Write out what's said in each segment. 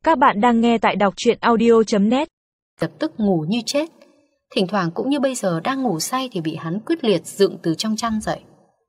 Các bạn đang nghe tại đọc truyện audio.net. Lập tức ngủ như chết. Thỉnh thoảng cũng như bây giờ đang ngủ say thì bị hắn quyết liệt dựng từ trong chăn dậy.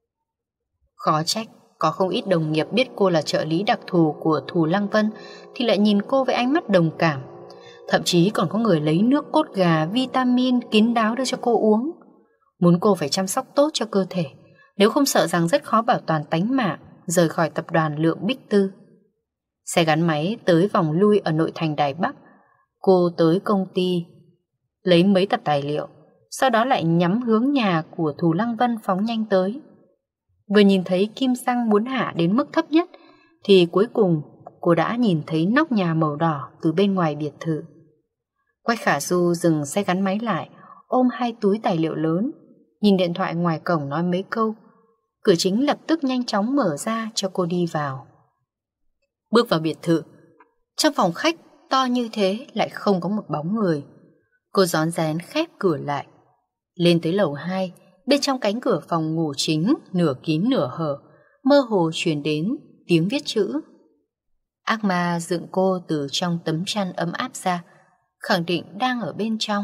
Khó trách có không ít đồng nghiệp biết cô là trợ lý đặc thù của Thù Lăng Vân thì lại nhìn cô với ánh mắt đồng cảm. Thậm chí còn có người lấy nước cốt gà, vitamin kín đáo đưa cho cô uống. Muốn cô phải chăm sóc tốt cho cơ thể, nếu không sợ rằng rất khó bảo toàn tánh mạng, rời khỏi tập đoàn Lượng Bích Tư. Xe gắn máy tới vòng lui ở nội thành Đài Bắc. Cô tới công ty lấy mấy tập tài liệu, sau đó lại nhắm hướng nhà của Thù Lăng Vân phóng nhanh tới. Vừa nhìn thấy kim xăng muốn hạ đến mức thấp nhất thì cuối cùng cô đã nhìn thấy nóc nhà màu đỏ từ bên ngoài biệt thự. Quách Khả Du dừng xe gắn máy lại, ôm hai túi tài liệu lớn, nhìn điện thoại ngoài cổng nói mấy câu. Cửa chính lập tức nhanh chóng mở ra cho cô đi vào. Bước vào biệt thự, trong phòng khách to như thế lại không có một bóng người. Cô rón rén khép cửa lại. Lên tới lầu 2, bên trong cánh cửa phòng ngủ chính nửa kín nửa hở, mơ hồ truyền đến tiếng viết chữ. Ác ma dựng cô từ trong tấm chăn ấm áp ra, khẳng định đang ở bên trong.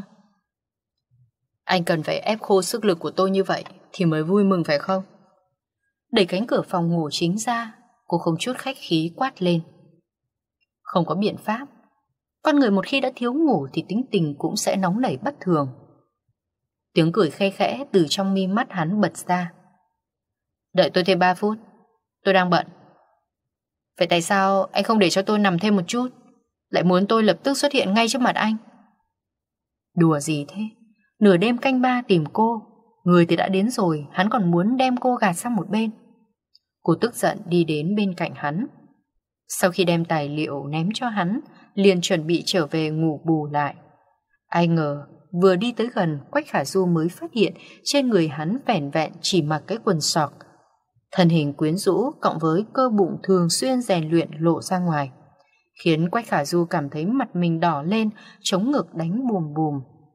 Anh cần phải ép khô sức lực của tôi như vậy thì mới vui mừng phải không? Đẩy cánh cửa phòng ngủ chính ra, cô không chút khách khí quát lên. Không có biện pháp, con người một khi đã thiếu ngủ thì tính tình cũng sẽ nóng nảy bất thường. Tiếng cười khe khẽ từ trong mi mắt hắn bật ra. Đợi tôi thêm 3 phút, tôi đang bận. Vậy tại sao anh không để cho tôi nằm thêm một chút, lại muốn tôi lập tức xuất hiện ngay trước mặt anh? Đùa gì thế? Nửa đêm canh 3 tìm cô, người thì đã đến rồi, hắn còn muốn đem cô gạt sang một bên. Cô tức giận đi đến bên cạnh hắn. Sau khi đem tài liệu ném cho hắn, liền chuẩn bị trở về ngủ bù lại. Ai ngờ vừa đi tới gần, Quách Khả Du mới phát hiện trên người hắn vẻn vẹn chỉ mặc cái quần sọc. Thân hình quyến rũ cộng với cơ bụng thường xuyên rèn luyện lộ ra ngoài, khiến Quách Khả Du cảm thấy mặt mình đỏ lên, chống ngực đánh bùm bùm.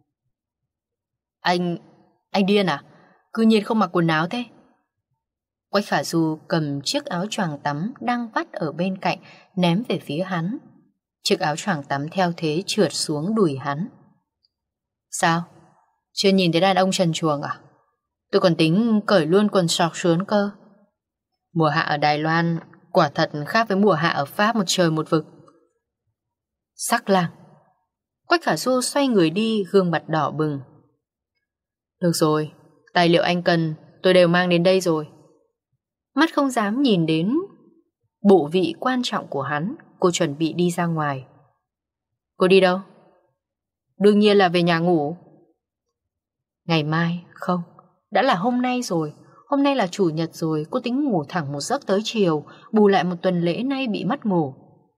Anh điên à? Cứ nhiên không mặc quần áo thế? Quách Khả Du cầm chiếc áo choàng tắm đang vắt ở bên cạnh ném về phía hắn. Chiếc áo choàng tắm theo thế trượt xuống đùi hắn. Sao? Chưa nhìn thấy đàn ông trần truồng à? Tôi còn tính cởi luôn quần sọc xuống cơ. Mùa hạ ở Đài Loan quả thật khác với mùa hạ ở Pháp một trời một vực. Sắc lang. Quách Khả Du xoay người đi, gương mặt đỏ bừng. Được rồi, tài liệu anh cần tôi đều mang đến đây rồi. Mắt không dám nhìn đến bộ vị quan trọng của hắn, cô chuẩn bị đi ra ngoài. Cô đi đâu? Đương nhiên là về nhà ngủ. Ngày mai? Không, đã là hôm nay rồi. Hôm nay là chủ nhật rồi, cô tính ngủ thẳng một giấc tới chiều, bù lại một tuần lễ nay bị mất ngủ.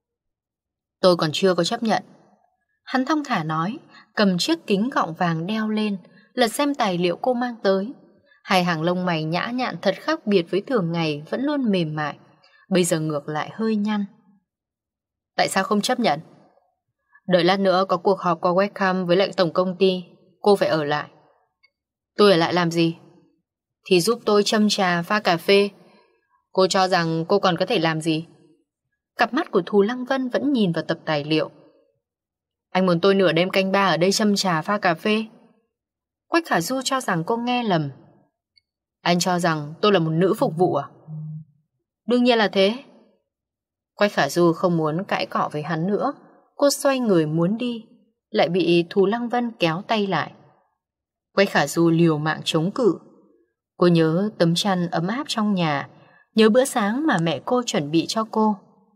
Tôi còn chưa có chấp nhận. Hắn thong thả nói, cầm chiếc kính gọng vàng đeo lên, lật xem tài liệu cô mang tới. Hai hàng lông mày nhã nhặn thật khác biệt với thường ngày vẫn luôn mềm mại, bây giờ ngược lại hơi nhăn. Tại sao không chấp nhận? Đợi lát nữa có cuộc họp qua webcam với lại tổng công ty, cô phải ở lại. Tôi ở lại làm gì? Thì giúp tôi châm trà pha cà phê. Cô cho rằng cô còn có thể làm gì? Cặp mắt của Thù Lăng Vân vẫn nhìn vào tập tài liệu. Anh muốn tôi nửa đêm canh 3 ở đây châm trà pha cà phê? Quách Khả Du cho rằng cô nghe lầm. Anh cho rằng tôi là một nữ phục vụ à? Đương nhiên là thế. Quách Khả Du không muốn cãi cọ với hắn nữa. Cô xoay người muốn đi, lại bị Thù Lăng Vân kéo tay lại. Quách Khả Du liều mạng chống cự. Cô nhớ tấm chăn ấm áp trong nhà, nhớ bữa sáng mà mẹ cô chuẩn bị cho cô.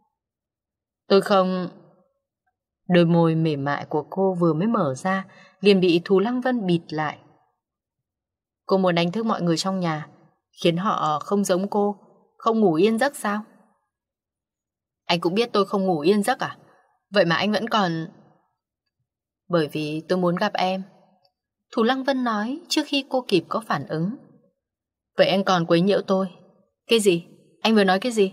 Tôi không... Đôi môi mềm mại của cô vừa mới mở ra liền bị Thù Lăng Vân bịt lại. Cô muốn đánh thức mọi người trong nhà, khiến họ không giống cô, không ngủ yên giấc sao? Anh cũng biết tôi không ngủ yên giấc à? Vậy mà anh vẫn còn... Bởi vì tôi muốn gặp em. Thù Lăng Vân nói trước khi cô kịp có phản ứng. Vậy anh còn quấy nhiễu tôi? Cái gì? Anh vừa nói cái gì?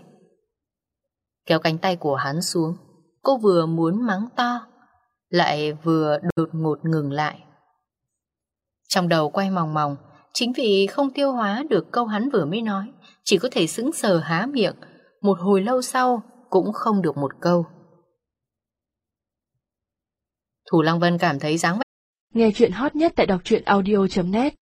Kéo cánh tay của hắn xuống, cô vừa muốn mắng to, lại vừa đột ngột ngừng lại. Trong đầu quay mòng mòng, chính vì không tiêu hóa được câu hắn vừa mới nói, chỉ có thể sững sờ há miệng, một hồi lâu sau cũng không được một câu. Thủ Lăng Vân cảm thấy dáng vẻ. Nghe chuyện hot nhất tại đọc truyện audio.net